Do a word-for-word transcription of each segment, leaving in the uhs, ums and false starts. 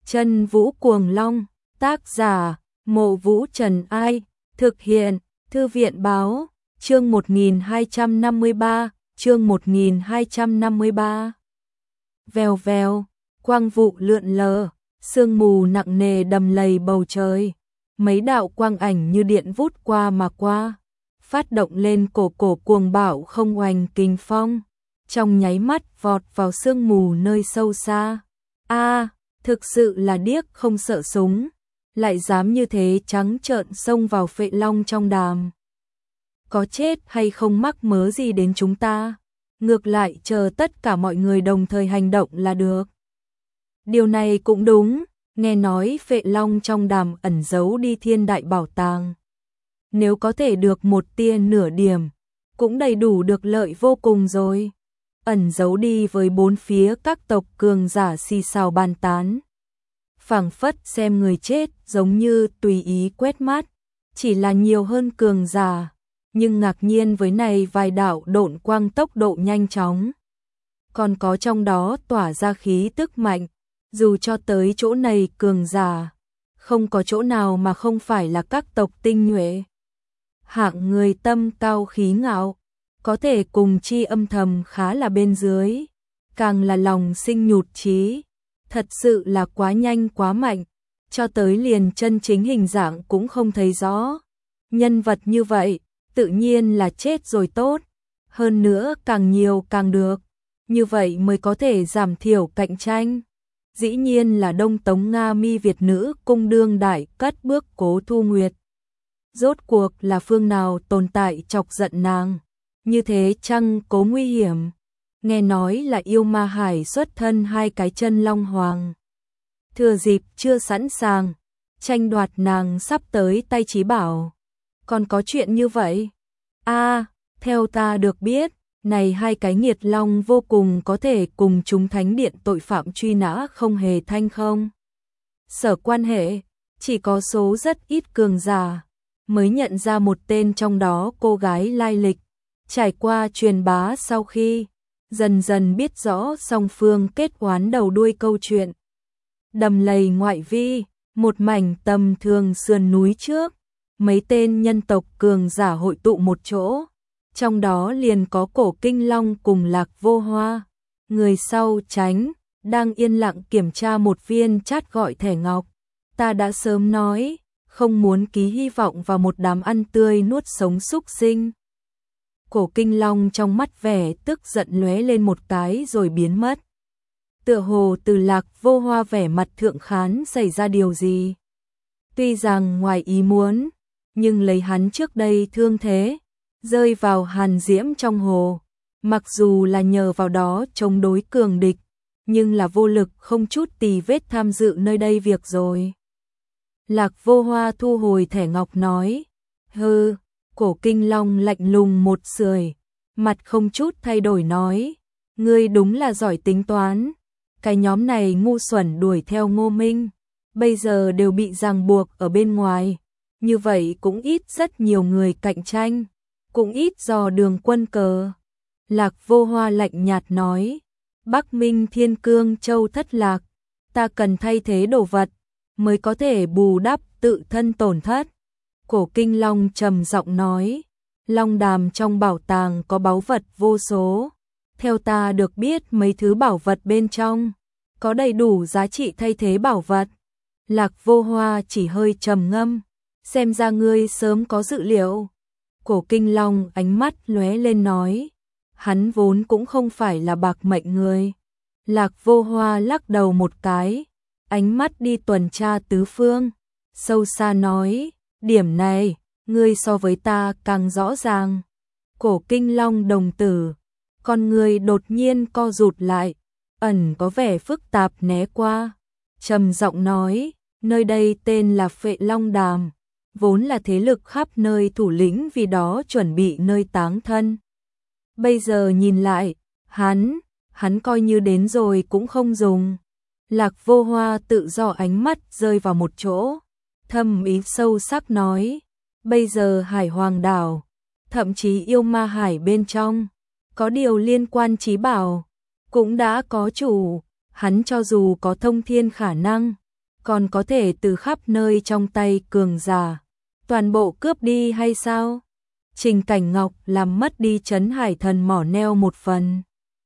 Chân Vũ Cuồng Long, tác giả, Mộ Vũ Trần Ai, thực hiện, Thư viện Báo, chương một nghìn hai trăm năm mươi ba, chương một nghìn hai trăm năm mươi ba. Vèo vèo, quang vụ lượn lờ, sương mù nặng nề đầm lầy bầu trời, mấy đạo quang ảnh như điện vút qua mà qua, phát động lên cổ cổ cuồng bạo không oanh kinh phong, trong nháy mắt vọt vào sương mù nơi sâu xa. A, thực sự là điếc không sợ súng, lại dám như thế trắng trợn xông vào Phệ Long trong đàm. Có chết hay không mắc mớ gì đến chúng ta, ngược lại chờ tất cả mọi người đồng thời hành động là được. Điều này cũng đúng, nghe nói Phệ Long trong đàm ẩn giấu đi thiên đại bảo tàng. Nếu có thể được một tia nửa điểm, cũng đầy đủ được lợi vô cùng rồi. Ẩn giấu đi với bốn phía các tộc cường giả xì xào bàn tán. Phảng phất xem người chết giống như tùy ý quét mắt, chỉ là nhiều hơn cường giả, nhưng ngạc nhiên với này vài đạo độn quang tốc độ nhanh chóng. Còn có trong đó tỏa ra khí tức mạnh, dù cho tới chỗ này cường giả, không có chỗ nào mà không phải là các tộc tinh nhuệ. Hạng người tâm cao khí ngạo, có thể cùng chi âm thầm khá là bên dưới, càng là lòng sinh nhụt chí, thật sự là quá nhanh quá mạnh, cho tới liền chân chính hình dạng cũng không thấy rõ. Nhân vật như vậy, tự nhiên là chết rồi tốt, hơn nữa càng nhiều càng được, như vậy mới có thể giảm thiểu cạnh tranh. Dĩ nhiên là Đông Tống Nga Mi Việt nữ cung đương đại cất bước Cố Thu Nguyệt. Rốt cuộc là phương nào tồn tại chọc giận nàng, như thế chăng Cố nguy hiểm. Nghe nói là yêu ma hải xuất thân hai cái chân long hoàng. Thừa dịp chưa sẵn sàng, tranh đoạt nàng sắp tới tay chí bảo. Còn có chuyện như vậy? A, theo ta được biết, này hai cái nghiệt long vô cùng có thể cùng chúng thánh điện tội phạm truy nã không hề thanh không. Sở quan hệ, chỉ có số rất ít cường giả, mới nhận ra một tên trong đó cô gái lai lịch. Trải qua truyền bá sau khi, dần dần biết rõ song phương kết oán đầu đuôi câu chuyện. Đầm lầy ngoại vi, một mảnh tầm thường sườn núi trước, mấy tên nhân tộc cường giả hội tụ một chỗ, trong đó liền có Cổ Kinh Long cùng Lạc Vô Hoa. Người sau tránh, đang yên lặng kiểm tra một viên chát gọi thẻ ngọc. Ta đã sớm nói, không muốn ký hy vọng vào một đám ăn tươi nuốt sống súc sinh. Cổ Kinh Long trong mắt vẻ tức giận lóe lên một cái rồi biến mất. Tựa hồ từ Lạc Vô Hoa vẻ mặt thượng khán xảy ra điều gì. Tuy rằng ngoài ý muốn, nhưng lấy hắn trước đây thương thế, rơi vào hàn diễm trong hồ, mặc dù là nhờ vào đó chống đối cường địch, nhưng là vô lực không chút tì vết tham dự nơi đây việc rồi. Lạc Vô Hoa thu hồi thẻ ngọc nói, hừ. Cổ Kinh Long lạnh lùng một sưởi, mặt không chút thay đổi nói, ngươi đúng là giỏi tính toán, cái nhóm này ngu xuẩn đuổi theo Ngô Minh, bây giờ đều bị ràng buộc ở bên ngoài, như vậy cũng ít rất nhiều người cạnh tranh, cũng ít dò đường quân cờ. Lạc Vô Hoa lạnh nhạt nói, Bắc Minh Thiên Cương Châu thất lạc, ta cần thay thế đồ vật, mới có thể bù đắp tự thân tổn thất. Cổ Kinh Long trầm giọng nói, Long đàm trong bảo tàng có báu vật vô số, theo ta được biết mấy thứ bảo vật bên trong, có đầy đủ giá trị thay thế bảo vật. Lạc Vô Hoa chỉ hơi trầm ngâm, xem ra ngươi sớm có dự liệu. Cổ Kinh Long ánh mắt lóe lên nói, hắn vốn cũng không phải là bạc mệnh người. Lạc Vô Hoa lắc đầu một cái, ánh mắt đi tuần tra tứ phương, sâu xa nói, điểm này, ngươi so với ta càng rõ ràng. Cổ Kinh Long đồng tử, con người đột nhiên co rụt lại, ẩn có vẻ phức tạp né qua, trầm giọng nói, nơi đây tên là Phệ Long Đàm, vốn là thế lực khắp nơi thủ lĩnh vì đó chuẩn bị nơi táng thân. Bây giờ nhìn lại, hắn, hắn coi như đến rồi cũng không dùng. Lạc Vô Hoa tự do ánh mắt rơi vào một chỗ, thâm ý sâu sắc nói, bây giờ Hải Hoàng đảo, thậm chí yêu ma hải bên trong, có điều liên quan chí bảo, cũng đã có chủ, hắn cho dù có thông thiên khả năng, còn có thể từ khắp nơi trong tay cường giả, toàn bộ cướp đi hay sao? Trình Cảnh Ngọc làm mất đi Trấn Hải Thần mỏ neo một phần.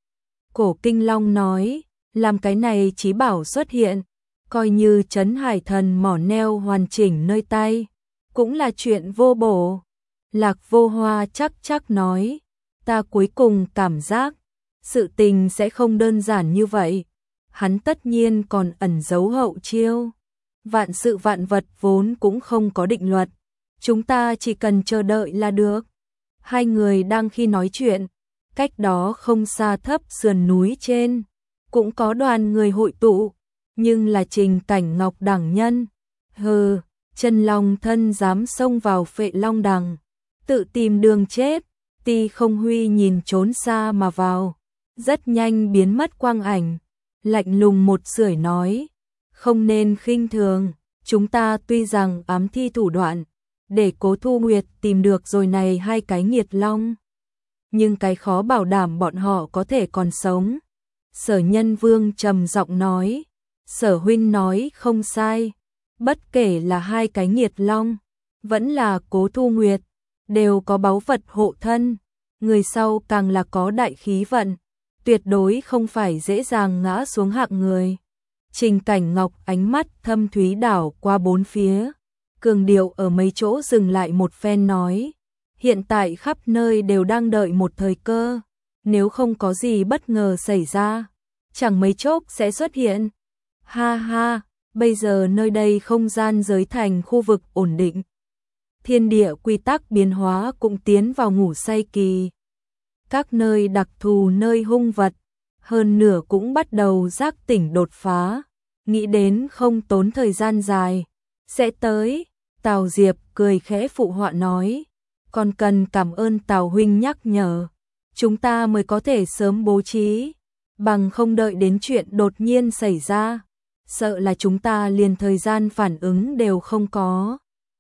Cổ Kinh Long nói, làm cái này chí bảo xuất hiện, coi như Trấn Hải Thần mỏ neo hoàn chỉnh nơi tay, cũng là chuyện vô bổ. Lạc Vô Hoa chắc chắc nói, ta cuối cùng cảm giác, sự tình sẽ không đơn giản như vậy. Hắn tất nhiên còn ẩn giấu hậu chiêu. Vạn sự vạn vật vốn cũng không có định luật, chúng ta chỉ cần chờ đợi là được. Hai người đang khi nói chuyện, cách đó không xa thấp sườn núi trên, cũng có đoàn người hội tụ, nhưng là Trình Cảnh Ngọc đẳng nhân. Hừ, chân long thân dám xông vào Phệ Long Đằng, tự tìm đường chết. Ti Không Huy nhìn trốn xa mà vào, rất nhanh biến mất quang ảnh, lạnh lùng một sưởi nói, không nên khinh thường, chúng ta tuy rằng ám thi thủ đoạn, để Cố Thu Nguyệt tìm được rồi này hai cái nghiệt long, nhưng cái khó bảo đảm bọn họ có thể còn sống. Sở Nhân Vương trầm giọng nói, Sở huynh nói không sai, bất kể là hai cái nghiệt long, vẫn là Cố Thu Nguyệt, đều có báu vật hộ thân, người sau càng là có đại khí vận, tuyệt đối không phải dễ dàng ngã xuống hạng người. Trình Cảnh Ngọc ánh mắt thâm thúy đảo qua bốn phía, cường điệu ở mấy chỗ dừng lại một phen nói, hiện tại khắp nơi đều đang đợi một thời cơ, nếu không có gì bất ngờ xảy ra, chẳng mấy chốc sẽ xuất hiện. Ha ha, bây giờ nơi đây không gian giới thành khu vực ổn định, thiên địa quy tắc biến hóa cũng tiến vào ngủ say kỳ. Các nơi đặc thù nơi hung vật, hơn nửa cũng bắt đầu giác tỉnh đột phá, nghĩ đến không tốn thời gian dài, sẽ tới. Tào Diệp cười khẽ phụ họa nói, còn cần cảm ơn Tào huynh nhắc nhở, chúng ta mới có thể sớm bố trí, bằng không đợi đến chuyện đột nhiên xảy ra, sợ là chúng ta liền thời gian phản ứng đều không có.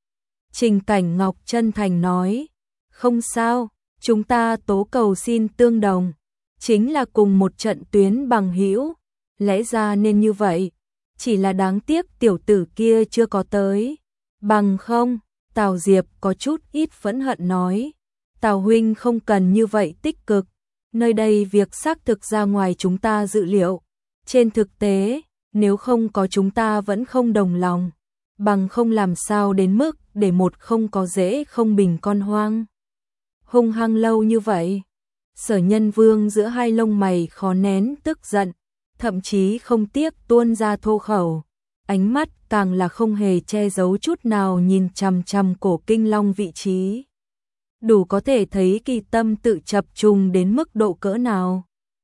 Trình Cảnh Ngọc chân thành nói, không sao, chúng ta tố cầu xin tương đồng, chính là cùng một trận tuyến bằng hữu, lẽ ra nên như vậy, chỉ là đáng tiếc tiểu tử kia chưa có tới. Bằng không, Tào Diệp có chút ít phẫn hận nói, Tào huynh không cần như vậy tích cực, nơi đây việc xác thực ra ngoài chúng ta dự liệu, trên thực tế, nếu không có chúng ta vẫn không đồng lòng, bằng không làm sao đến mức để một không có dễ không bình con hoang. Hung hăng lâu như vậy, Sở Nhân Vương giữa hai lông mày khó nén tức giận, thậm chí không tiếc tuôn ra thô khẩu, ánh mắt càng là không hề che giấu chút nào nhìn chằm chằm Cổ Kinh Long vị trí. Đủ có thể thấy kỳ tâm tự chập trùng đến mức độ cỡ nào.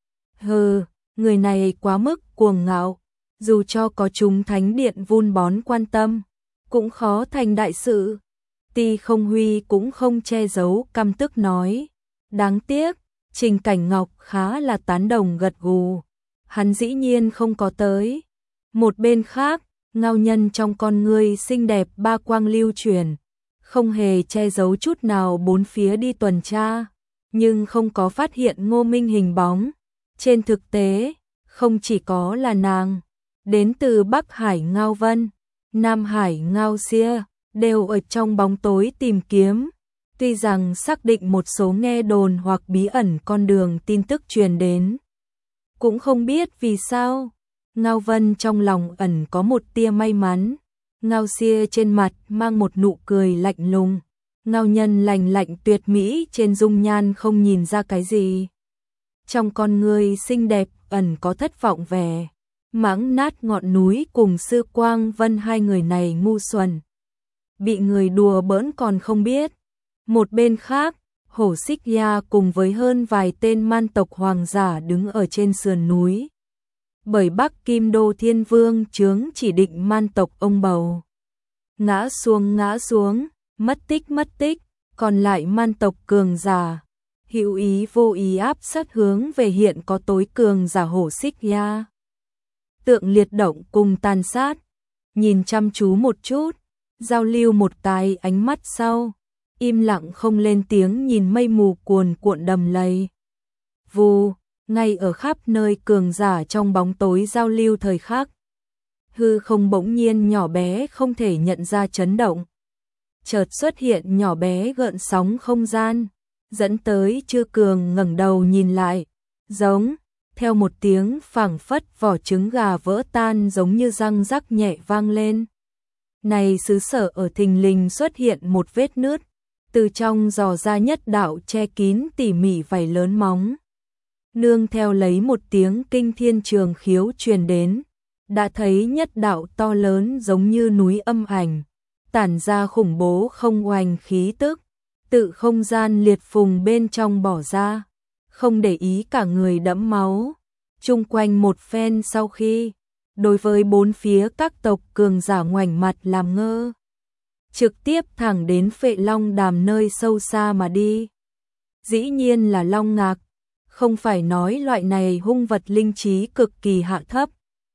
Hừ, người này quá mức cuồng ngạo, dù cho có chúng thánh điện vun bón quan tâm, cũng khó thành đại sự. Ti Không Huy cũng không che giấu căm tức nói, đáng tiếc, Trình Cảnh Ngọc khá là tán đồng gật gù, hắn dĩ nhiên không có tới. Một bên khác, ngao nhân trong con ngươi xinh đẹp ba quang lưu chuyển, không hề che giấu chút nào bốn phía đi tuần tra, nhưng không có phát hiện Ngô Minh hình bóng. Trên thực tế, không chỉ có là nàng, đến từ Bắc Hải Ngao Vân, Nam Hải Ngao Xia, đều ở trong bóng tối tìm kiếm. Tuy rằng xác định một số nghe đồn hoặc bí ẩn con đường tin tức truyền đến, cũng không biết vì sao, Ngao Vân trong lòng ẩn có một tia may mắn. Ngao Xia trên mặt mang một nụ cười lạnh lùng, Ngao Nhân lành lạnh tuyệt mỹ trên dung nhan không nhìn ra cái gì. Trong con người xinh đẹp ẩn có thất vọng vẻ, mãng nát ngọn núi cùng Sư Quang Vân hai người này ngu xuẩn, bị người đùa bỡn còn không biết. Một bên khác, Hổ Xích Ya cùng với hơn vài tên man tộc hoàng giả đứng ở trên sườn núi, bởi Bắc Kim Đô Thiên Vương chướng chỉ định man tộc ông bầu. Ngã xuống ngã xuống, mất tích mất tích, còn lại man tộc cường giả, hữu ý vô ý áp sát hướng về hiện có tối cường giả Hổ Xích Ya. Tượng liệt động cùng tàn sát, nhìn chăm chú một chút, giao lưu một cái ánh mắt sau, im lặng không lên tiếng nhìn mây mù cuồn cuộn đầm lầy. Vù, ngay ở khắp nơi cường giả trong bóng tối giao lưu thời khắc. hư không bỗng nhiên nhỏ bé không thể nhận ra chấn động. Chợt xuất hiện nhỏ bé gợn sóng không gian, dẫn tới Chư Cường ngẩng đầu nhìn lại, giống, theo một tiếng phảng phất vỏ trứng gà vỡ tan giống như răng rắc nhẹ vang lên. Này xứ sở ở thình lình xuất hiện một vết nứt, từ trong dò ra nhất đạo che kín tỉ mỉ vảy lớn móng. Nương theo lấy một tiếng kinh thiên trường khiếu truyền đến, đã thấy nhất đạo to lớn giống như núi âm ảnh, tản ra khủng bố không oanh khí tức, tự không gian liệt phùng bên trong bỏ ra, không để ý cả người đẫm máu. Chung quanh một phen sau khi, đối với bốn phía các tộc cường giả ngoảnh mặt làm ngơ, trực tiếp thẳng đến Phệ Long Đàm nơi sâu xa mà đi. Dĩ nhiên là Long Ngạc, không phải nói loại này hung vật linh trí cực kỳ hạ thấp.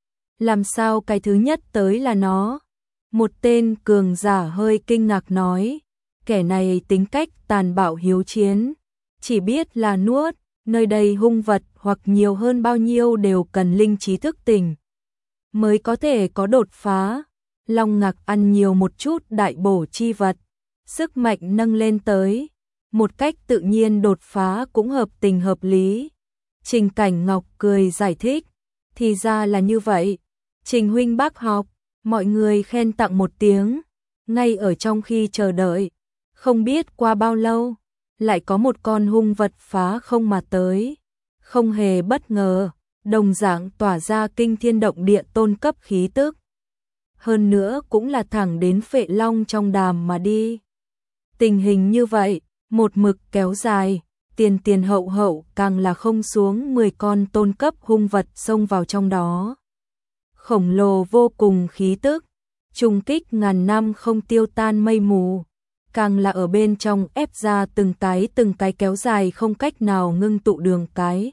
Làm sao cái thứ nhất tới là nó? Một tên cường giả hơi kinh ngạc nói, kẻ này tính cách tàn bạo hiếu chiến, chỉ biết là nuốt, nơi đây hung vật hoặc nhiều hơn bao nhiêu đều cần linh trí thức tỉnh, mới có thể có đột phá. Long Ngạc ăn nhiều một chút đại bổ chi vật, sức mạnh nâng lên tới, một cách tự nhiên đột phá cũng hợp tình hợp lý. Trình Cảnh Ngọc cười giải thích, thì ra là như vậy. Trình huynh bác học, mọi người khen tặng một tiếng, ngay ở trong khi chờ đợi, không biết qua bao lâu, lại có một con hung vật phá không mà tới, không hề bất ngờ, đồng dạng tỏa ra kinh thiên động địa tôn cấp khí tức. Hơn nữa cũng là thẳng đến Phệ Long trong đàm mà đi. Tình hình như vậy, một mực kéo dài, tiền tiền hậu hậu càng là không xuống mười con tôn cấp hung vật xông vào trong đó. Khổng lồ vô cùng khí tức, trùng kích ngàn năm không tiêu tan mây mù, càng là ở bên trong ép ra từng cái từng cái kéo dài không cách nào ngưng tụ đường cái.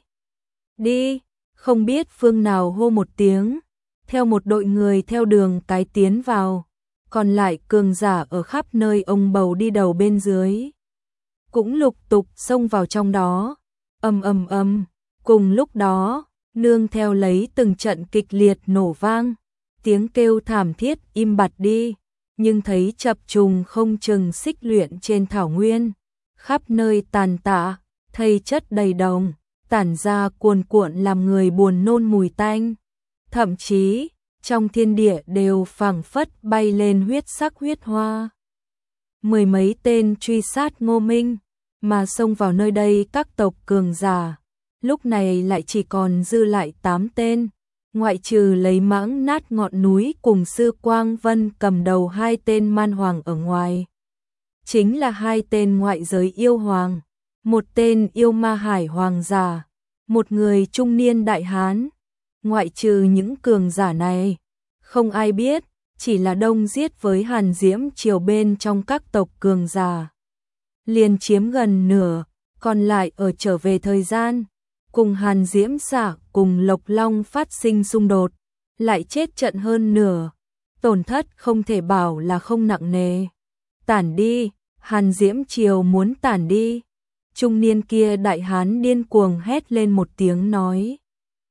Đi, không biết phương nào hô một tiếng, theo một đội người theo đường cái tiến vào, còn lại cường giả ở khắp nơi ông bầu đi đầu bên dưới, cũng lục tục xông vào trong đó. Ầm ầm ầm, cùng lúc đó, nương theo lấy từng trận kịch liệt nổ vang, tiếng kêu thảm thiết im bặt đi, nhưng thấy chập trùng không chừng xích luyện trên thảo nguyên, khắp nơi tàn tạ, thây chất đầy đồng, tản ra cuồn cuộn làm người buồn nôn mùi tanh. Thậm chí, trong thiên địa đều phảng phất bay lên huyết sắc huyết hoa. Mười mấy tên truy sát Ngô Minh, mà xông vào nơi đây các tộc cường giả, lúc này lại chỉ còn dư lại tám tên, ngoại trừ lấy Mãng Nát Ngọn Núi cùng Sư Quang Vân cầm đầu hai tên man hoàng ở ngoài. Chính là hai tên ngoại giới yêu hoàng, một tên yêu ma hải hoàng giả, một người trung niên đại hán. Ngoại trừ những cường giả này, không ai biết, chỉ là Đông giết với Hàn Diễm Triều bên trong các tộc cường giả, liền chiếm gần nửa, còn lại ở trở về thời gian, cùng Hàn Diễm Xả cùng Lộc Long phát sinh xung đột, lại chết trận hơn nửa, tổn thất không thể bảo là không nặng nề. Tản đi, Hàn Diễm Triều muốn tản đi. Trung niên kia đại hán điên cuồng hét lên một tiếng nói.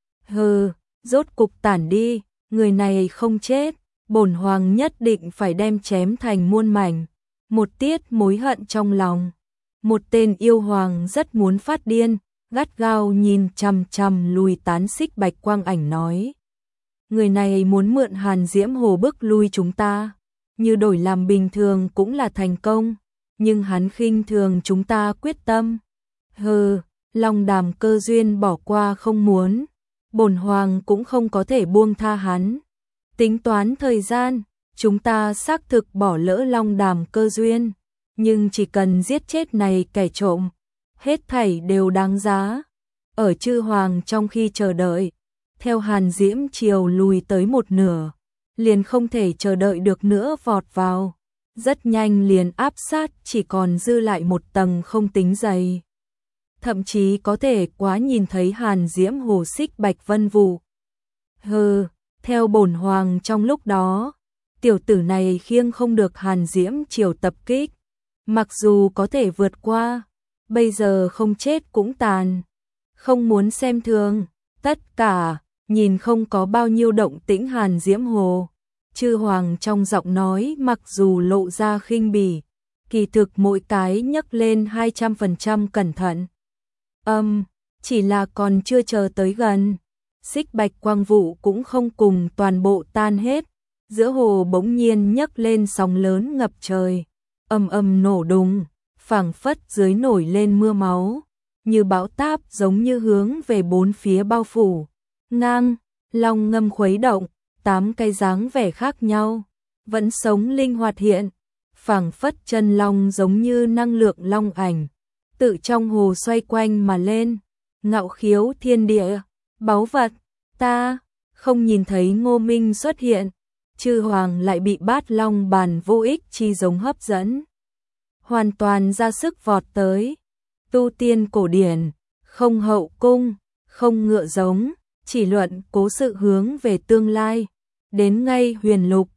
Hừ, rốt cục tản đi, người này không chết, bổn hoàng nhất định phải đem chém thành muôn mảnh. Một tiết mối hận trong lòng. Một tên yêu hoàng rất muốn phát điên, gắt gao nhìn chằm chằm lùi tán xích bạch quang ảnh nói. Người này muốn mượn Hàn Diễm Hồ bức lui chúng ta, như đổi làm bình thường cũng là thành công, nhưng hắn khinh thường chúng ta quyết tâm. Hừ, Long Đàm cơ duyên bỏ qua không muốn, bổn hoàng cũng không có thể buông tha hắn. Tính toán thời gian, chúng ta xác thực bỏ lỡ Long Đàm cơ duyên, nhưng chỉ cần giết chết này kẻ trộm, hết thảy đều đáng giá. Ở chư hoàng trong khi chờ đợi, theo Hàn Diễm Triều lùi tới một nửa, liền không thể chờ đợi được nữa vọt vào, rất nhanh liền áp sát, chỉ còn dư lại một tầng không tính dày. Thậm chí có thể quá nhìn thấy Hàn Diễm Hồ xích bạch vân vụ. Hừ, theo bổn hoàng trong lúc đó, tiểu tử này khiêng không được Hàn Diễm Triều tập kích, mặc dù có thể vượt qua, bây giờ không chết cũng tàn. Không muốn xem thường, tất cả, nhìn không có bao nhiêu động tĩnh Hàn Diễm Hồ. Chư Hoàng trong giọng nói mặc dù lộ ra khinh bỉ, kỳ thực mỗi cái nhấc lên hai trăm phần trăm cẩn thận. Âm, um, chỉ là còn chưa chờ tới gần, xích bạch quang vụ cũng không cùng toàn bộ tan hết, giữa hồ bỗng nhiên nhấc lên sóng lớn ngập trời, ầm ầm nổ đùng, phảng phất dưới nổi lên mưa máu, như bão táp giống như hướng về bốn phía bao phủ. Ngang, long ngâm khuấy động, tám cái dáng vẻ khác nhau, vẫn sống linh hoạt hiện, phảng phất chân long giống như năng lượng long ảnh, tự trong hồ xoay quanh mà lên, ngạo khiếu thiên địa, báu vật, ta không nhìn thấy Ngô Minh xuất hiện, Chư Hoàng lại bị bát long bàn vô ích chi giống hấp dẫn, hoàn toàn ra sức vọt tới. Tu tiên cổ điển, không hậu cung, không ngựa giống, chỉ luận cố sự hướng về tương lai, đến ngay huyền lục,